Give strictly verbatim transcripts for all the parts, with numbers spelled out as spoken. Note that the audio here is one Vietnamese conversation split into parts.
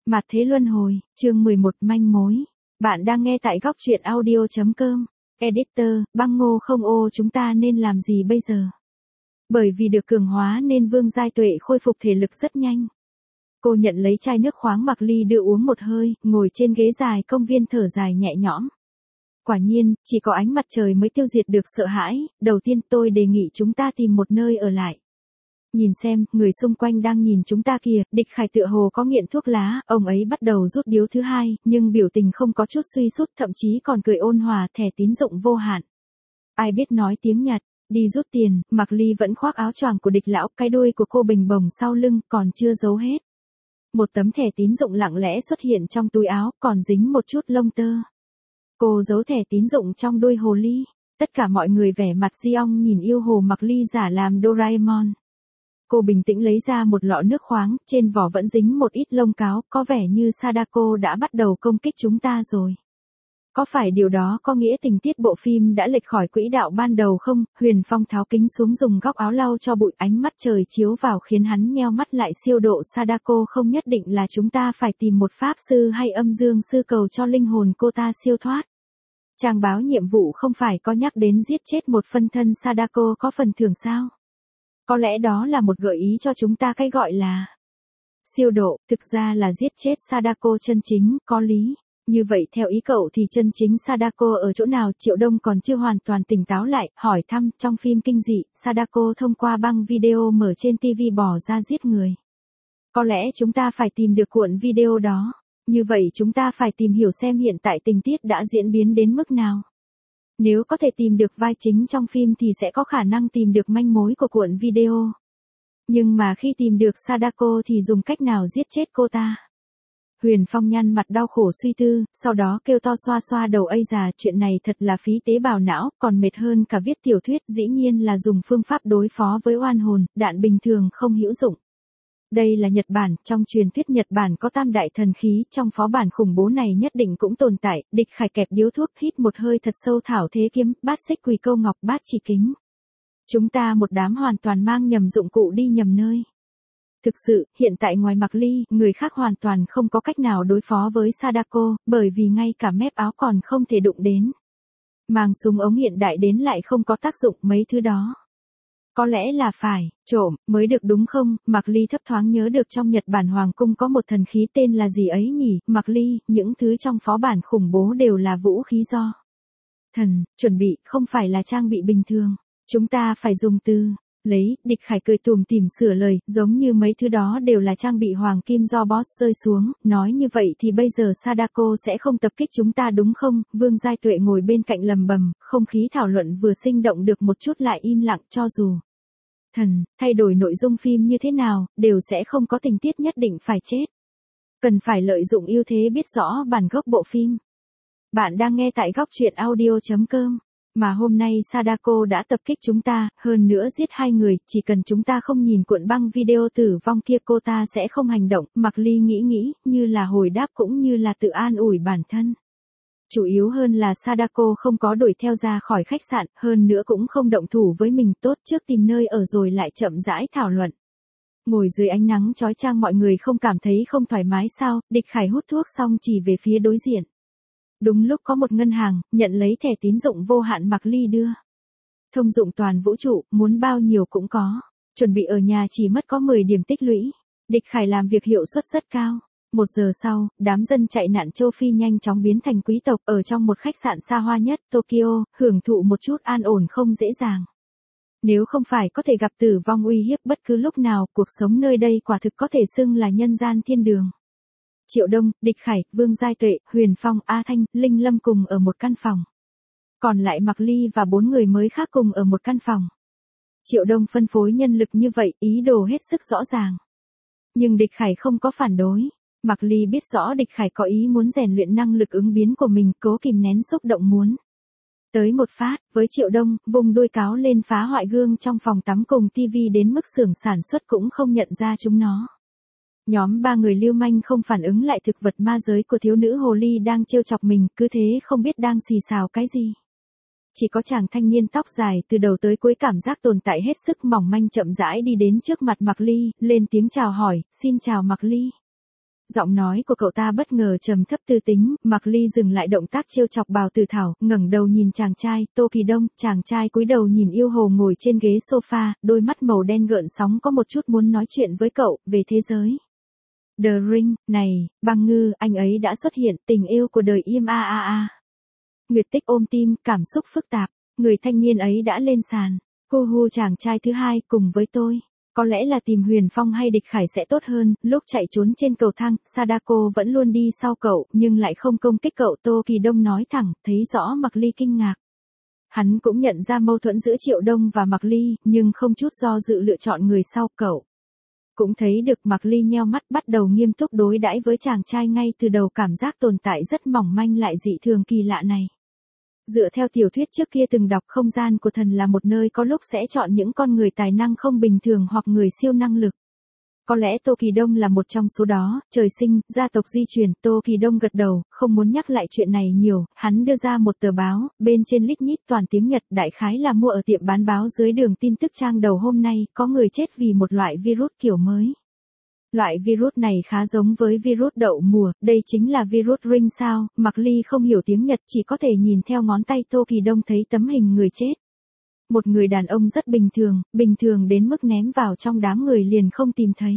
Mặt thế luân hồi, chương mười một manh mối. Bạn đang nghe tại góc truyện audio chấm com. Editor, băng ngô không ô chúng ta nên làm gì bây giờ? Bởi vì được cường hóa nên Vương Giai Tuệ khôi phục thể lực rất nhanh. Cô nhận lấy chai nước khoáng mặc ly đưa uống một hơi, ngồi trên ghế dài công viên thở dài nhẹ nhõm. Quả nhiên, chỉ có ánh mặt trời mới tiêu diệt được sợ hãi. Đầu tiên tôi đề nghị chúng ta tìm một nơi ở lại. Nhìn xem, người xung quanh đang nhìn chúng ta kìa, Địch Khải tựa hồ có nghiện thuốc lá, ông ấy bắt đầu rút điếu thứ hai, nhưng biểu tình không có chút suy sút, thậm chí còn cười ôn hòa, thẻ tín dụng vô hạn. Ai biết nói tiếng Nhật, đi rút tiền, Mạc Ly vẫn khoác áo choàng của Địch lão, cái đuôi của cô bình bồng sau lưng, còn chưa giấu hết. Một tấm thẻ tín dụng lặng lẽ xuất hiện trong túi áo, còn dính một chút lông tơ. Cô giấu thẻ tín dụng trong đuôi hồ ly. Tất cả mọi người vẻ mặt si ong nhìn yêu hồ Mạc Ly giả làm Doraemon. Cô bình tĩnh lấy ra một lọ nước khoáng, trên vỏ vẫn dính một ít lông cáo, có vẻ như Sadako đã bắt đầu công kích chúng ta rồi. Có phải điều đó có nghĩa tình tiết bộ phim đã lệch khỏi quỹ đạo ban đầu không? Huyền Phong tháo kính xuống dùng góc áo lau cho bụi, ánh mắt trời chiếu vào khiến hắn nheo mắt lại. Siêu độ Sadako không nhất định là chúng ta phải tìm một pháp sư hay âm dương sư cầu cho linh hồn cô ta siêu thoát. Trang báo nhiệm vụ không phải có nhắc đến giết chết một phân thân Sadako có phần thưởng sao? Có lẽ đó là một gợi ý cho chúng ta cái gọi là siêu độ, thực ra là giết chết Sadako chân chính, có lý. Như vậy theo ý cậu thì chân chính Sadako ở chỗ nào? Triệu Đông còn chưa hoàn toàn tỉnh táo lại, hỏi thăm. Trong phim kinh dị, Sadako thông qua băng video mở trên ti vi bỏ ra giết người. Có lẽ chúng ta phải tìm được cuộn video đó. Như vậy chúng ta phải tìm hiểu xem hiện tại tình tiết đã diễn biến đến mức nào. Nếu có thể tìm được vai chính trong phim thì sẽ có khả năng tìm được manh mối của cuộn video. Nhưng mà khi tìm được Sadako thì dùng cách nào giết chết cô ta? Huyền Phong nhăn mặt đau khổ suy tư, sau đó kêu to xoa xoa đầu. Ây già, chuyện này thật là phí tế bào não, còn mệt hơn cả viết tiểu thuyết. Dĩ nhiên là dùng phương pháp đối phó với oan hồn, đạn bình thường không hữu dụng. Đây là Nhật Bản, trong truyền thuyết Nhật Bản có tam đại thần khí, trong phó bản khủng bố này nhất định cũng tồn tại. Địch Khải kẹp điếu thuốc, hít một hơi thật sâu. Thảo thế kiếm, bát xích quỳ câu ngọc, bát chỉ kính. Chúng ta một đám hoàn toàn mang nhầm dụng cụ đi nhầm nơi. Thực sự, hiện tại ngoài Mạc Ly, người khác hoàn toàn không có cách nào đối phó với Sadako, bởi vì ngay cả mép áo còn không thể đụng đến. Mang súng ống hiện đại đến lại không có tác dụng, mấy thứ đó. Có lẽ là phải trộm mới được đúng không? Mạc Ly thấp thoáng nhớ được trong Nhật Bản Hoàng cung có một thần khí tên là gì ấy nhỉ? Mạc Ly, những thứ trong phó bản khủng bố đều là vũ khí do thần chuẩn bị, không phải là trang bị bình thường. Chúng ta phải dùng từ lấy. Địch Khải cười tùm tìm sửa lời, giống như mấy thứ đó đều là trang bị hoàng kim do boss rơi xuống. Nói như vậy thì bây giờ Sadako sẽ không tập kích chúng ta đúng không? Vương Giai Tuệ ngồi bên cạnh lầm bầm, không khí thảo luận vừa sinh động được một chút lại im lặng. Cho dù thần thay đổi nội dung phim như thế nào, đều sẽ không có tình tiết nhất định phải chết. Cần phải lợi dụng ưu thế biết rõ bản gốc bộ phim. Bạn đang nghe tại góc truyện audio chấm com. Mà hôm nay Sadako đã tập kích chúng ta, hơn nữa giết hai người, chỉ cần chúng ta không nhìn cuộn băng video tử vong kia cô ta sẽ không hành động. Mạc Ly nghĩ nghĩ, như là hồi đáp cũng như là tự an ủi bản thân. Chủ yếu hơn là Sadako không có đuổi theo ra khỏi khách sạn, hơn nữa cũng không động thủ với mình. Tốt, trước tìm nơi ở rồi lại chậm rãi thảo luận. Ngồi dưới ánh nắng chói chang mọi người không cảm thấy không thoải mái sao? Địch Khải hút thuốc xong chỉ về phía đối diện. Đúng lúc có một ngân hàng, nhận lấy thẻ tín dụng vô hạn Mạc Ly đưa. Thông dụng toàn vũ trụ, muốn bao nhiêu cũng có. Chuẩn bị ở nhà chỉ mất có mười điểm tích lũy. Địch Khải làm việc hiệu suất rất cao. Một giờ sau, đám dân chạy nạn châu Phi nhanh chóng biến thành quý tộc ở trong một khách sạn xa hoa nhất Tokyo, hưởng thụ một chút an ổn không dễ dàng. Nếu không phải có thể gặp tử vong uy hiếp bất cứ lúc nào, cuộc sống nơi đây quả thực có thể xưng là nhân gian thiên đường. Triệu Đông, Địch Khải, Vương Giai Tuệ, Huyền Phong, A Thanh, Linh Lâm cùng ở một căn phòng. Còn lại Mạc Ly và bốn người mới khác cùng ở một căn phòng. Triệu Đông phân phối nhân lực như vậy, ý đồ hết sức rõ ràng. Nhưng Địch Khải không có phản đối. Mạc Ly biết rõ Địch Khải có ý muốn rèn luyện năng lực ứng biến của mình, cố kìm nén xúc động muốn tới một phát. Với Triệu Đông, vùng đuôi cáo lên phá hoại gương trong phòng tắm cùng tivi đến mức xưởng sản xuất cũng không nhận ra chúng nó. Nhóm ba người lưu manh không phản ứng lại thực vật ma giới của thiếu nữ hồ ly đang trêu chọc mình, cứ thế không biết đang xì xào cái gì. Chỉ có chàng thanh niên tóc dài từ đầu tới cuối cảm giác tồn tại hết sức mỏng manh chậm rãi đi đến trước mặt Mạc Ly, lên tiếng chào hỏi, xin chào Mạc Ly. Giọng nói của cậu ta bất ngờ trầm thấp tư tính, Mạc Ly dừng lại động tác trêu chọc Bào Tử Thảo, ngẩng đầu nhìn chàng trai, Tô Kỳ Đông, chàng trai cúi đầu nhìn yêu hồ ngồi trên ghế sofa, đôi mắt màu đen gợn sóng có một chút muốn nói chuyện với cậu, về thế giới. The Ring, này, Băng Ngư, anh ấy đã xuất hiện, tình yêu của đời im a a a. Nguyệt Tích ôm tim, cảm xúc phức tạp, người thanh niên ấy đã lên sàn. Hu hu chàng trai thứ hai, cùng với tôi. Có lẽ là tìm Huyền Phong hay Địch Khải sẽ tốt hơn, lúc chạy trốn trên cầu thang, Sadako vẫn luôn đi sau cậu, nhưng lại không công kích cậu. Tô Kỳ Đông nói thẳng, thấy rõ Mạc Ly kinh ngạc. Hắn cũng nhận ra mâu thuẫn giữa Triệu Đông và Mạc Ly, nhưng không chút do dự lựa chọn người sau cậu. Cũng thấy được Mạc Ly nheo mắt bắt đầu nghiêm túc đối đãi với chàng trai ngay từ đầu, cảm giác tồn tại rất mỏng manh lại dị thường kỳ lạ này. Dựa theo tiểu thuyết trước kia từng đọc, không gian của thần là một nơi có lúc sẽ chọn những con người tài năng không bình thường hoặc người siêu năng lực. Có lẽ Tô Kỳ Đông là một trong số đó, trời sinh, gia tộc di truyền. Tô Kỳ Đông gật đầu, không muốn nhắc lại chuyện này nhiều, hắn đưa ra một tờ báo, bên trên lít nhít toàn tiếng Nhật, đại khái là mua ở tiệm bán báo dưới đường tin tức trang đầu hôm nay, có người chết vì một loại virus kiểu mới. Loại virus này khá giống với virus đậu mùa, đây chính là virus Ring sao? Mạc Ly không hiểu tiếng Nhật, chỉ có thể nhìn theo ngón tay Tô Kỳ Đông thấy tấm hình người chết. Một người đàn ông rất bình thường, bình thường đến mức ném vào trong đám người liền không tìm thấy.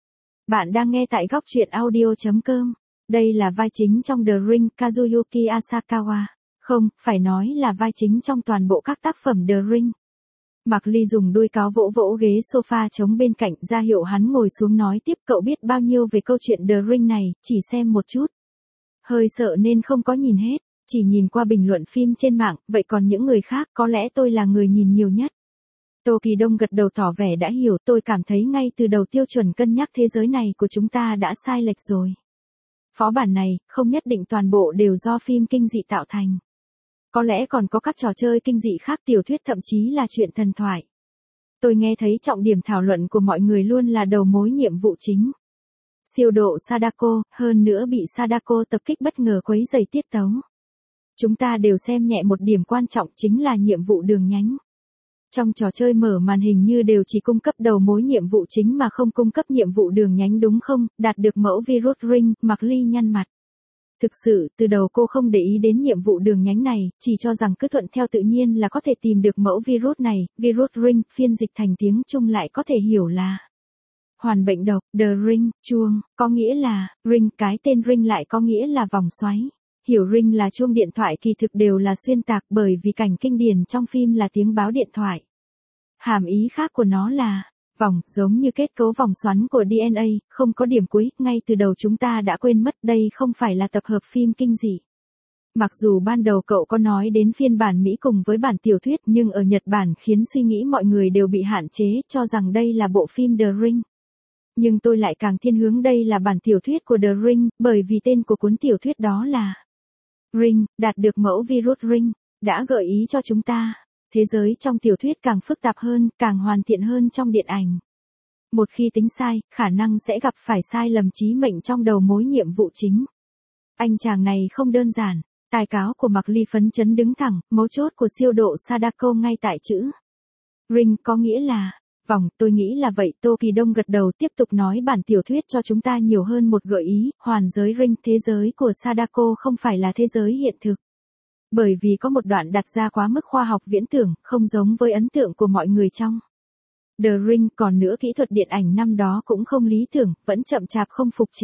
Bạn đang nghe tại góc truyện audio chấm com. Đây là vai chính trong The Ring, Kazuyuki Asakawa. Không, phải nói là vai chính trong toàn bộ các tác phẩm The Ring. Mạc Ly dùng đuôi cáo vỗ vỗ ghế sofa trống bên cạnh, ra hiệu hắn ngồi xuống nói tiếp. Cậu biết bao nhiêu về câu chuyện The Ring này, chỉ xem một chút. Hơi sợ nên không có nhìn hết, chỉ nhìn qua bình luận phim trên mạng, vậy còn những người khác, có lẽ tôi là người nhìn nhiều nhất. Tô Kỳ Đông gật đầu tỏ vẻ đã hiểu, tôi cảm thấy ngay từ đầu tiêu chuẩn cân nhắc thế giới này của chúng ta đã sai lệch rồi. Phó bản này, không nhất định toàn bộ đều do phim kinh dị tạo thành. Có lẽ còn có các trò chơi kinh dị khác, tiểu thuyết, thậm chí là chuyện thần thoại. Tôi nghe thấy trọng điểm thảo luận của mọi người luôn là đầu mối nhiệm vụ chính. Siêu độ Sadako, hơn nữa bị Sadako tập kích bất ngờ quấy rầy tiết tấu. Chúng ta đều xem nhẹ một điểm quan trọng, chính là nhiệm vụ đường nhánh. Trong trò chơi mở màn hình như đều chỉ cung cấp đầu mối nhiệm vụ chính mà không cung cấp nhiệm vụ đường nhánh đúng không? Đạt được mẫu virus Ring, Mạc Ly nhăn mặt. Thực sự, từ đầu cô không để ý đến nhiệm vụ đường nhánh này, chỉ cho rằng cứ thuận theo tự nhiên là có thể tìm được mẫu virus này. Virus Ring, phiên dịch thành tiếng Trung lại có thể hiểu là hoàn bệnh độc. The Ring, chuông, có nghĩa là Ring, cái tên Ring lại có nghĩa là vòng xoáy. Hiểu Ring là chuông điện thoại kỳ thực đều là xuyên tạc, bởi vì cảnh kinh điển trong phim là tiếng báo điện thoại. Hàm ý khác của nó là vòng, giống như kết cấu vòng xoắn của đê en a, không có điểm cuối, ngay từ đầu chúng ta đã quên mất đây không phải là tập hợp phim kinh dị. Mặc dù ban đầu cậu có nói đến phiên bản Mỹ cùng với bản tiểu thuyết, nhưng ở Nhật Bản khiến suy nghĩ mọi người đều bị hạn chế, cho rằng đây là bộ phim The Ring. Nhưng tôi lại càng thiên hướng đây là bản tiểu thuyết của The Ring, bởi vì tên của cuốn tiểu thuyết đó là Ring, đạt được mẫu virus Ring, đã gợi ý cho chúng ta. Thế giới trong tiểu thuyết càng phức tạp hơn, càng hoàn thiện hơn trong điện ảnh. Một khi tính sai, khả năng sẽ gặp phải sai lầm chí mệnh trong đầu mối nhiệm vụ chính. Anh chàng này không đơn giản. Tài cáo của Mạc Ly phấn chấn đứng thẳng, mấu chốt của siêu độ Sadako ngay tại chữ Ring, có nghĩa là vòng, tôi nghĩ là vậy. Tô Kỳ Đông gật đầu tiếp tục nói bản tiểu thuyết cho chúng ta nhiều hơn một gợi ý, hoàn giới Ring, thế giới của Sadako không phải là thế giới hiện thực. Bởi vì có một đoạn đặt ra quá mức khoa học viễn tưởng, không giống với ấn tượng của mọi người trong The Ring, còn nữa kỹ thuật điện ảnh năm đó cũng không lý tưởng, vẫn chậm chạp không phục chế.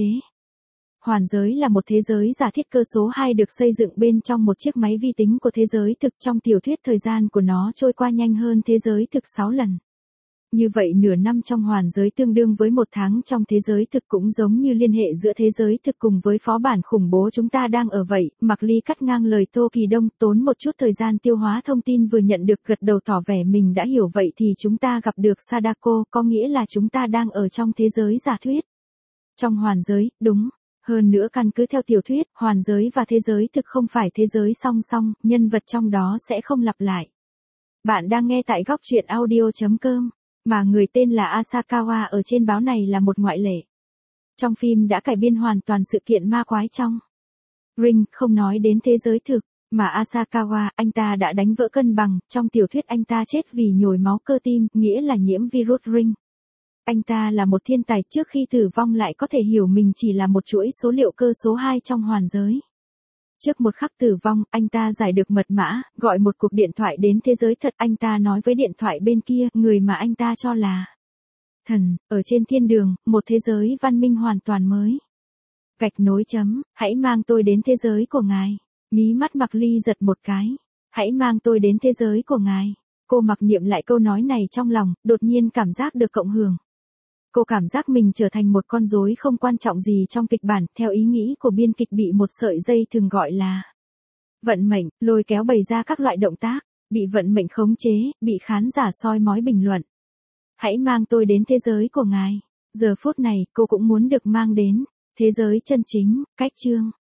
Hoàn giới là một thế giới giả thiết cơ số hai được xây dựng bên trong một chiếc máy vi tính của thế giới thực, trong tiểu thuyết thời gian của nó trôi qua nhanh hơn thế giới thực sáu lần. Như vậy nửa năm trong hoàn giới tương đương với một tháng trong thế giới thực, cũng giống như liên hệ giữa thế giới thực cùng với phó bản khủng bố chúng ta đang ở vậy. Mạc Ly cắt ngang lời Tô Kỳ Đông, tốn một chút thời gian tiêu hóa thông tin vừa nhận được, gật đầu tỏ vẻ mình đã hiểu. Vậy thì chúng ta gặp được Sadako, có nghĩa là chúng ta đang ở trong thế giới giả thuyết. Trong hoàn giới, đúng. Hơn nữa căn cứ theo tiểu thuyết, hoàn giới và thế giới thực không phải thế giới song song, nhân vật trong đó sẽ không lặp lại. Bạn đang nghe tại góc truyện audio chấm com. Mà người tên là Asakawa ở trên báo này là một ngoại lệ. Trong phim đã cải biên hoàn toàn sự kiện ma quái trong Ring, không nói đến thế giới thực, mà Asakawa, anh ta đã đánh vỡ cân bằng, trong tiểu thuyết anh ta chết vì nhồi máu cơ tim, nghĩa là nhiễm virus Ring. Anh ta là một thiên tài, trước khi tử vong lại có thể hiểu mình chỉ là một chuỗi số liệu cơ số hai trong hoàn giới. Trước một khắc tử vong, anh ta giải được mật mã, gọi một cuộc điện thoại đến thế giới thật. Anh ta nói với điện thoại bên kia, người mà anh ta cho là thần, ở trên thiên đường, một thế giới văn minh hoàn toàn mới. Gạch nối chấm, hãy mang tôi đến thế giới của ngài. Mí mắt Mạc Ly giật một cái. Hãy mang tôi đến thế giới của ngài. Cô mặc niệm lại câu nói này trong lòng, đột nhiên cảm giác được cộng hưởng. Cô cảm giác mình trở thành một con rối không quan trọng gì trong kịch bản, theo ý nghĩ của biên kịch bị một sợi dây thường gọi là vận mệnh, lôi kéo bày ra các loại động tác, bị vận mệnh khống chế, bị khán giả soi mói bình luận. Hãy mang tôi đến thế giới của ngài. Giờ phút này, cô cũng muốn được mang đến thế giới chân chính. Cách chương